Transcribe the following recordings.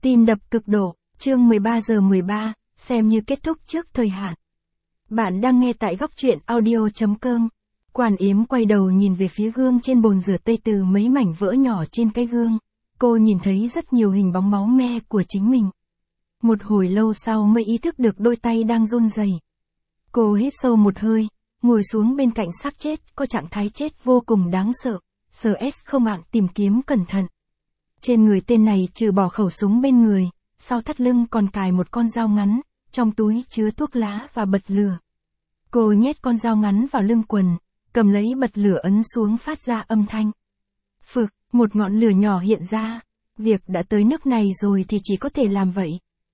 Tim đập cực độ, chương 13 giờ 13, xem như kết thúc trước thời hạn. Bạn đang nghe tại góc truyện audio.com. Quản Yếm quay đầu nhìn về phía gương trên bồn rửa tay từ mấy mảnh vỡ nhỏ trên cái gương. Cô nhìn thấy rất nhiều hình bóng máu me của chính mình. Một hồi lâu sau mới ý thức được đôi tay đang run rẩy. Cô hít sâu một hơi, ngồi xuống bên cạnh xác chết, có trạng thái chết vô cùng đáng sợ. SS không mạng tìm kiếm cẩn thận. Trên người tên này trừ bỏ khẩu súng bên người, sau thắt lưng còn cài một con dao ngắn, trong túi chứa thuốc lá và bật lửa. Cô nhét con dao ngắn vào lưng quần, cầm lấy bật lửa ấn xuống phát ra âm thanh. Phực, một ngọn lửa nhỏ hiện ra. Việc đã tới nước này rồi thì chỉ có thể làm vậy.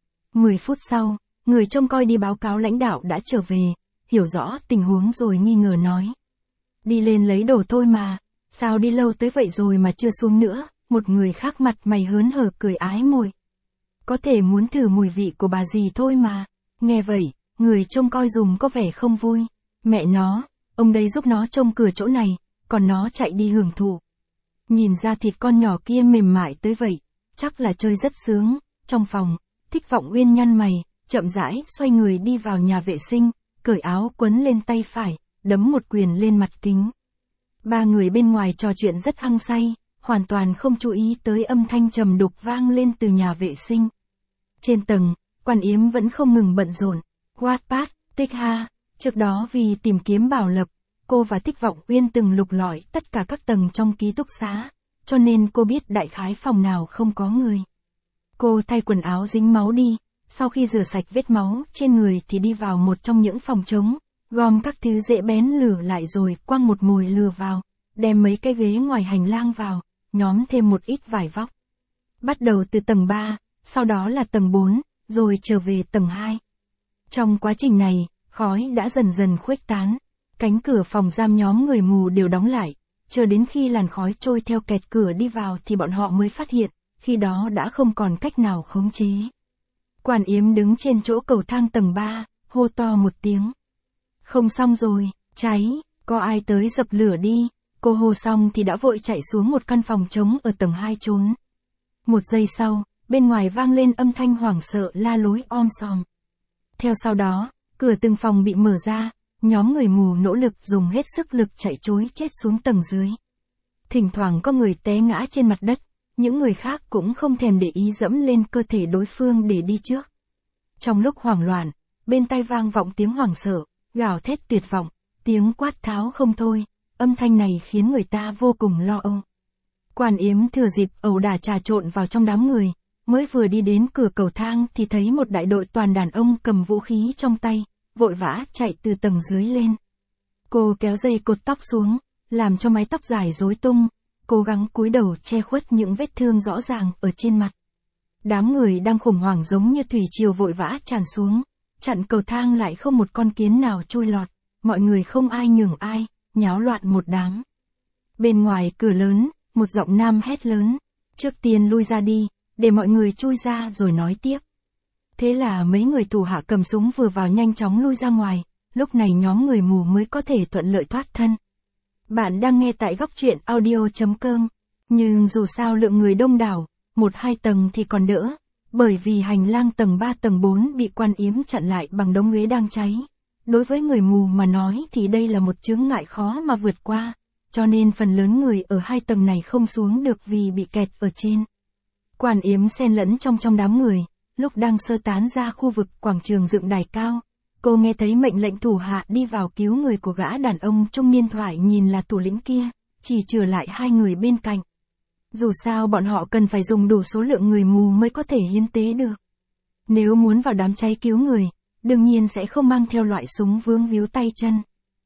10 phút sau, người trông coi đi báo cáo lãnh đạo đã trở về, hiểu rõ tình huống rồi nghi ngờ nói. Đi lên lấy đồ thôi mà, sao đi lâu tới vậy rồi mà chưa xuống nữa. Một người khác mặt mày hớn hở cười ái mồi. Có thể muốn thử mùi vị của bà dì thôi mà. Nghe vậy, người trông coi dùm có vẻ không vui. Mẹ nó, ông đây giúp nó trông cửa chỗ này, còn nó chạy đi hưởng thụ. Nhìn ra thịt con nhỏ kia mềm mại tới vậy, chắc là chơi rất sướng. Trong phòng, Thích Vọng Uyên nhăn mày, chậm rãi xoay người đi vào nhà vệ sinh, cởi áo quấn lên tay phải, đấm một quyền lên mặt kính. Ba người bên ngoài trò chuyện rất hăng say, hoàn toàn không chú ý tới âm thanh trầm đục vang lên từ nhà vệ sinh. Trên tầng, Quản Yếm vẫn không ngừng bận rộn. Wattpad, Tích Ha, trước đó vì tìm kiếm Bảo Lập, cô và Thích Vọng Uyên từng lục lọi tất cả các tầng trong ký túc xá, cho nên cô biết đại khái phòng nào không có người. Cô thay quần áo dính máu đi, sau khi rửa sạch vết máu trên người thì đi vào một trong những phòng trống, gom các thứ dễ bén lửa lại rồi quăng một mồi lửa vào, đem mấy cái ghế ngoài hành lang vào, nhóm thêm một ít vải vóc. Bắt đầu từ tầng 3, sau đó là tầng 4, rồi trở về tầng 2. Trong quá trình này, khói đã dần dần khuếch tán. Cánh cửa phòng giam nhóm người mù đều đóng lại, chờ đến khi làn khói trôi theo kẹt cửa đi vào thì bọn họ mới phát hiện, khi đó đã không còn cách nào khống chế. Quản Yếm đứng trên chỗ cầu thang tầng 3, hô to một tiếng. Không xong rồi, cháy, có ai tới dập lửa đi. Cô hô xong thì đã vội chạy xuống một căn phòng trống ở tầng 2 trốn. Một giây sau, bên ngoài vang lên âm thanh hoảng sợ la lối om sòm. Theo sau đó, cửa từng phòng bị mở ra, nhóm người mù nỗ lực dùng hết sức lực chạy trối chết xuống tầng dưới. Thỉnh thoảng có người té ngã trên mặt đất, những người khác cũng không thèm để ý dẫm lên cơ thể đối phương để đi trước. Trong lúc hoảng loạn, bên tai vang vọng tiếng hoảng sợ, gào thét tuyệt vọng, tiếng quát tháo không thôi. Âm thanh này khiến người ta vô cùng lo âu. Quản Yếm thừa dịp ẩu đả trà trộn vào trong đám người, mới vừa đi đến cửa cầu thang thì thấy một đại đội toàn đàn ông cầm vũ khí trong tay, vội vã chạy từ tầng dưới lên. Cô kéo dây cột tóc xuống, làm cho mái tóc dài rối tung, cố gắng cúi đầu che khuất những vết thương rõ ràng ở trên mặt. Đám người đang khủng hoảng giống như thủy triều vội vã tràn xuống, chặn cầu thang lại không một con kiến nào chui lọt, mọi người không ai nhường ai. Nháo loạn một đám. Bên ngoài cửa lớn, một giọng nam hét lớn. Trước tiên lui ra đi, để mọi người chui ra rồi nói tiếp. Thế là mấy người thủ hạ cầm súng vừa vào nhanh chóng lui ra ngoài, lúc này nhóm người mù mới có thể thuận lợi thoát thân. Bạn đang nghe tại góc truyện audio.com. Nhưng dù sao lượng người đông đảo, 1-2 tầng thì còn đỡ, bởi vì hành lang tầng 3 tầng 4 bị Quản Yếm chặn lại bằng đống ghế đang cháy. Đối với người mù mà nói thì đây là một chướng ngại khó mà vượt qua, cho nên phần lớn người ở 2 tầng này không xuống được vì bị kẹt ở trên. Quản Yếm xen lẫn trong đám người, lúc đang sơ tán ra khu vực quảng trường dựng đài cao, cô nghe thấy mệnh lệnh thủ hạ đi vào cứu người của gã đàn ông trung niên thoại nhìn là thủ lĩnh kia, chỉ trừ lại 2 người bên cạnh. Dù sao bọn họ cần phải dùng đủ số lượng người mù mới có thể hiến tế được. Nếu muốn vào đám cháy cứu người, đương nhiên sẽ không mang theo loại súng vướng víu tay chân.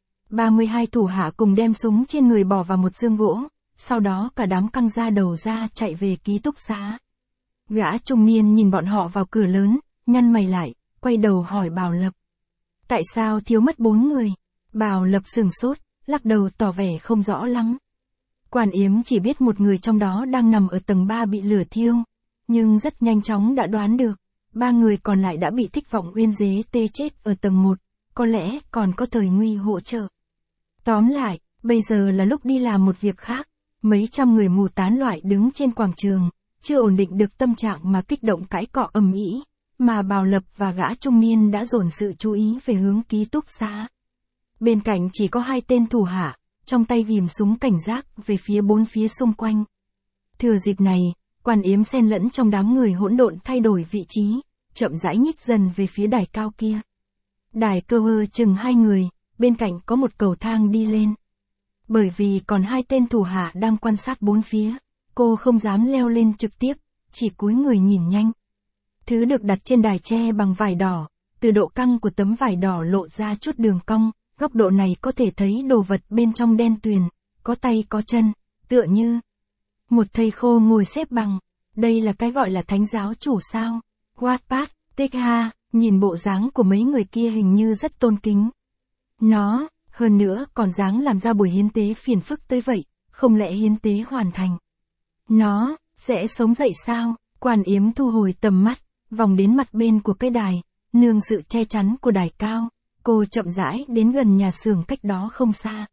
32 thủ hạ cùng đem súng trên người bỏ vào một giương gỗ, sau đó cả đám căng ra đầu ra chạy về ký túc xá. Gã trung niên nhìn bọn họ vào cửa lớn, nhăn mày lại, quay đầu hỏi Bảo Lập. Tại sao thiếu mất 4 người? Bảo Lập sửng sốt, lắc đầu tỏ vẻ không rõ lắm. Quản Yếm chỉ biết một người trong đó đang nằm ở tầng 3 bị lửa thiêu, nhưng rất nhanh chóng đã đoán được. 3 người còn lại đã bị Thích Vọng Uyên dế tê chết ở tầng 1, có lẽ còn có thời nguy hỗ trợ. Tóm lại, bây giờ là lúc đi làm một việc khác, mấy trăm người mù tán loại đứng trên quảng trường, chưa ổn định được tâm trạng mà kích động cãi cọ ầm ĩ, mà Bào Lập và gã trung niên đã dồn sự chú ý về hướng ký túc xá. Bên cạnh chỉ có 2 tên thủ hạ, trong tay ghìm súng cảnh giác về phía 4 phía xung quanh. Thừa dịp này, Quan Yếm xen lẫn trong đám người hỗn độn thay đổi vị trí, chậm rãi nhích dần về phía đài cao kia. Đài cơ hơ chừng 2 người, bên cạnh có một cầu thang đi lên. Bởi vì còn 2 tên thủ hạ đang quan sát 4 phía, cô không dám leo lên trực tiếp, chỉ cúi người nhìn nhanh. Thứ được đặt trên đài tre bằng vải đỏ, từ độ căng của tấm vải đỏ lộ ra chút đường cong, góc độ này có thể thấy đồ vật bên trong đen tuyền, có tay có chân, tựa như một thầy khô ngồi xếp bằng. Đây là cái gọi là thánh giáo chủ sao? Wattpad, Tekha, nhìn bộ dáng của mấy người kia hình như rất tôn kính. Nó, hơn nữa còn dáng làm ra buổi hiến tế phiền phức tới vậy, không lẽ hiến tế hoàn thành? Nó, sẽ sống dậy sao? Quan Yếm thu hồi tầm mắt, vòng đến mặt bên của cái đài, nương sự che chắn của đài cao, cô chậm rãi đến gần nhà xưởng cách đó không xa.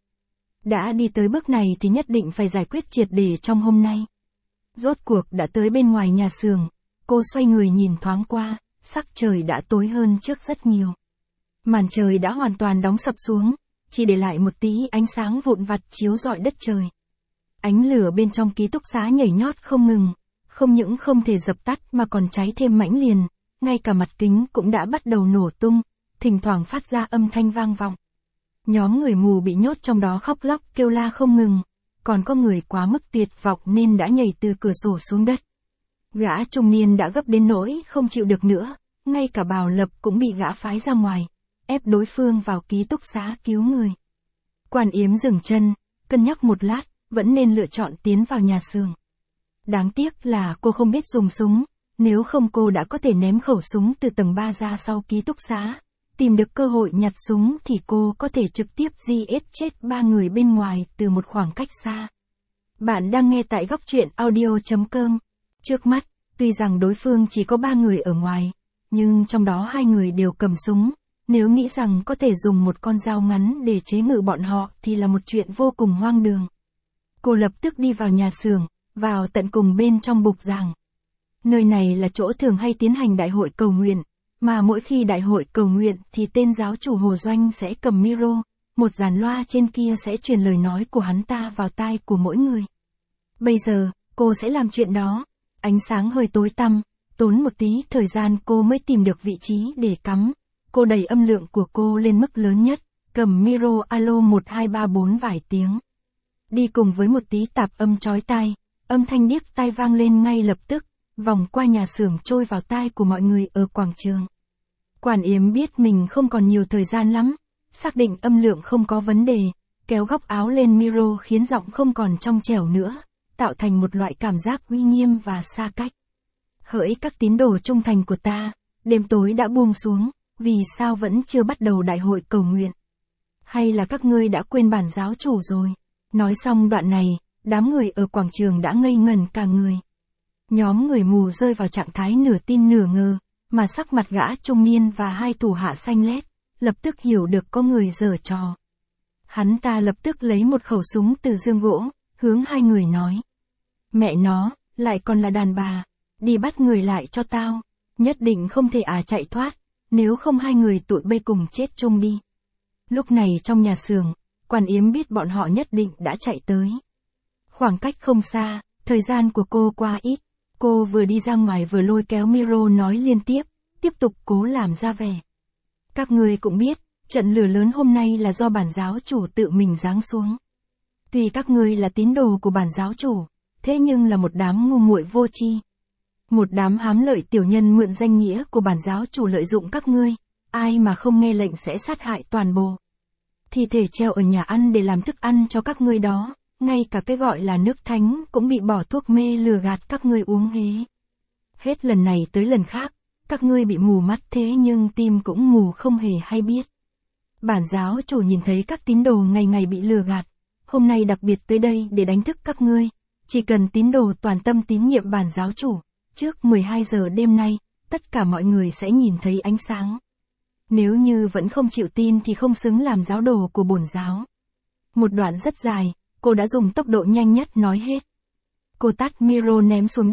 Đã đi tới bước này thì nhất định phải giải quyết triệt để trong hôm nay. Rốt cuộc đã tới bên ngoài nhà xưởng, cô xoay người nhìn thoáng qua, sắc trời đã tối hơn trước rất nhiều. Màn trời đã hoàn toàn đóng sập xuống, chỉ để lại một tí ánh sáng vụn vặt chiếu rọi đất trời. Ánh lửa bên trong ký túc xá nhảy nhót không ngừng, không những không thể dập tắt mà còn cháy thêm mãnh liền, ngay cả mặt kính cũng đã bắt đầu nổ tung, thỉnh thoảng phát ra âm thanh vang vọng. Nhóm người mù bị nhốt trong đó khóc lóc kêu la không ngừng, còn có người quá mức tuyệt vọng nên đã nhảy từ cửa sổ xuống đất. Gã trung niên đã gấp đến nỗi không chịu được nữa, ngay cả Bào Lập cũng bị gã phái ra ngoài, ép đối phương vào ký túc xá cứu người. Quan Yếm dừng chân, cân nhắc một lát, vẫn nên lựa chọn tiến vào nhà xưởng. Đáng tiếc là cô không biết dùng súng, nếu không cô đã có thể ném khẩu súng từ tầng 3 ra sau ký túc xá. Tìm được cơ hội nhặt súng thì cô có thể trực tiếp giết chết 3 người bên ngoài từ một khoảng cách xa. Bạn đang nghe tại góc truyện audio.com. Trước mắt, tuy rằng đối phương chỉ có 3 người ở ngoài, nhưng trong đó 2 người đều cầm súng. Nếu nghĩ rằng có thể dùng một con dao ngắn để chế ngự bọn họ thì là một chuyện vô cùng hoang đường. Cô lập tức đi vào nhà xưởng, vào tận cùng bên trong bục giảng. Nơi này là chỗ thường hay tiến hành đại hội cầu nguyện. Mà mỗi khi đại hội cầu nguyện thì tên giáo chủ Hồ Doanh sẽ cầm micro, một dàn loa trên kia sẽ truyền lời nói của hắn ta vào tai của mỗi người. Bây giờ, cô sẽ làm chuyện đó. Ánh sáng hơi tối tăm, tốn một tí thời gian cô mới tìm được vị trí để cắm. Cô đẩy âm lượng của cô lên mức lớn nhất, cầm micro alo 1234 vài tiếng. Đi cùng với một tí tạp âm chói tai, âm thanh điếc tai vang lên ngay lập tức. Vòng qua nhà xưởng trôi vào tai của mọi người ở quảng trường. Quan Yếm biết mình không còn nhiều thời gian lắm, xác định âm lượng không có vấn đề, kéo góc áo lên micro khiến giọng không còn trong trẻo nữa, tạo thành một loại cảm giác uy nghiêm và xa cách. Hỡi các tín đồ trung thành của ta, đêm tối đã buông xuống, vì sao vẫn chưa bắt đầu đại hội cầu nguyện? Hay là các ngươi đã quên bản giáo chủ rồi? Nói xong đoạn này, đám người ở quảng trường đã ngây ngẩn cả người. Nhóm người mù rơi vào trạng thái nửa tin nửa ngờ, mà sắc mặt gã trung niên và 2 thủ hạ xanh lét, lập tức hiểu được có người giở trò. Hắn ta lập tức lấy một khẩu súng từ dương gỗ, hướng 2 người nói. Mẹ nó, lại còn là đàn bà, đi bắt người lại cho tao, nhất định không thể chạy thoát, nếu không 2 người tụi bây cùng chết chung đi. Lúc này trong nhà xưởng, Quan Yếm biết bọn họ nhất định đã chạy tới. Khoảng cách không xa, thời gian của cô qua ít. Cô vừa đi ra ngoài vừa lôi kéo micro nói liên tiếp tục cố làm ra vẻ. Các ngươi cũng biết, trận lửa lớn hôm nay là do bản giáo chủ tự mình giáng xuống. Tuy các ngươi là tín đồ của bản giáo chủ, thế nhưng là một đám ngu muội vô tri. Một đám hám lợi tiểu nhân mượn danh nghĩa của bản giáo chủ lợi dụng các ngươi, ai mà không nghe lệnh sẽ sát hại toàn bộ. Thi thể treo ở nhà ăn để làm thức ăn cho các ngươi đó. Ngay cả cái gọi là nước thánh cũng bị bỏ thuốc mê lừa gạt các ngươi uống hế. Hết lần này tới lần khác, các ngươi bị mù mắt thế nhưng tim cũng mù không hề hay biết. Bản giáo chủ nhìn thấy các tín đồ ngày ngày bị lừa gạt, hôm nay đặc biệt tới đây để đánh thức các ngươi. Chỉ cần tín đồ toàn tâm tín nhiệm bản giáo chủ, trước 12 giờ đêm nay, tất cả mọi người sẽ nhìn thấy ánh sáng. Nếu như vẫn không chịu tin thì không xứng làm giáo đồ của bổn giáo. Một đoạn rất dài. Cô đã dùng tốc độ nhanh nhất nói hết. Cô tắt micro ném xuống đất,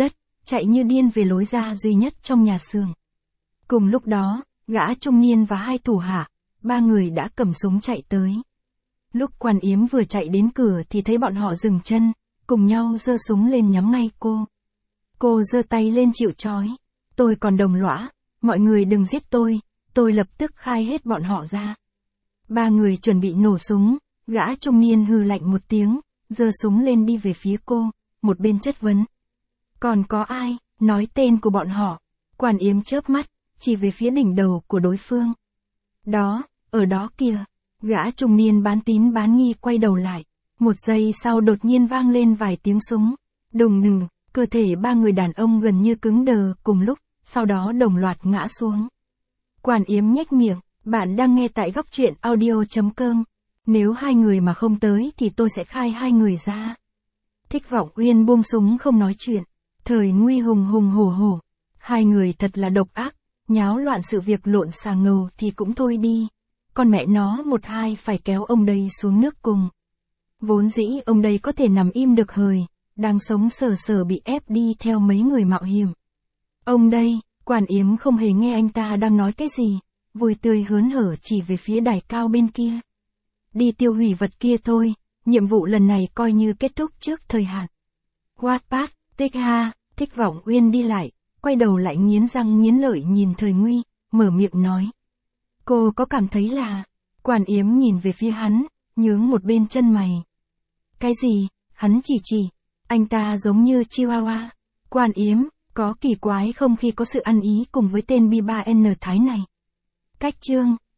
chạy như điên về lối ra duy nhất trong nhà xưởng. Cùng lúc đó, gã trung niên và hai thủ hạ, ba người đã cầm súng chạy tới. Lúc Quan Yếm vừa chạy đến cửa thì thấy bọn họ dừng chân, cùng nhau giơ súng lên nhắm ngay cô. Cô giơ tay lên chịu trói. Tôi còn đồng lõa, mọi người đừng giết tôi lập tức khai hết bọn họ ra. Ba người chuẩn bị nổ súng, gã trung niên hừ lạnh một tiếng, giơ súng lên đi về phía cô, một bên chất vấn. Còn có ai, nói tên của bọn họ. Quan Yếm chớp mắt, chỉ về phía đỉnh đầu của đối phương. Đó, ở đó kìa. Gã trung niên bán tín bán nghi quay đầu lại. Một giây sau đột nhiên vang lên vài tiếng súng. Đùng đùng, cơ thể ba người đàn ông gần như cứng đờ cùng lúc, sau đó đồng loạt ngã xuống. Quan Yếm nhếch miệng, bạn đang nghe tại Góc Truyện Audio.com. Nếu hai người mà không tới thì tôi sẽ khai hai người ra. Thích Vọng Uyên buông súng không nói chuyện. Thời nguy hùng hùng hổ hổ. Hai người thật là độc ác, nháo loạn sự việc lộn xà ngầu thì cũng thôi đi. Con mẹ nó một hai phải kéo ông đây xuống nước cùng. Vốn dĩ ông đây có thể nằm im được hời, đang sống sờ sờ bị ép đi theo mấy người mạo hiểm. Ông đây, Quan Yếm không hề nghe anh ta đang nói cái gì, vui tươi hớn hở chỉ về phía đài cao bên kia. Đi tiêu hủy vật kia thôi, nhiệm vụ lần này coi như kết thúc trước thời hạn. Wattpad, tích ha, Thích Vọng Uyên đi lại, quay đầu lại nghiến răng nghiến lợi nhìn Thời Nguy, mở miệng nói. Cô có cảm thấy là, Quan Yếm nhìn về phía hắn, nhướng một bên chân mày. Cái gì, hắn chỉ, anh ta giống như Chihuahua. Quan Yếm, có kỳ quái không khi có sự ăn ý cùng với tên B3N Thái này. Cách chương.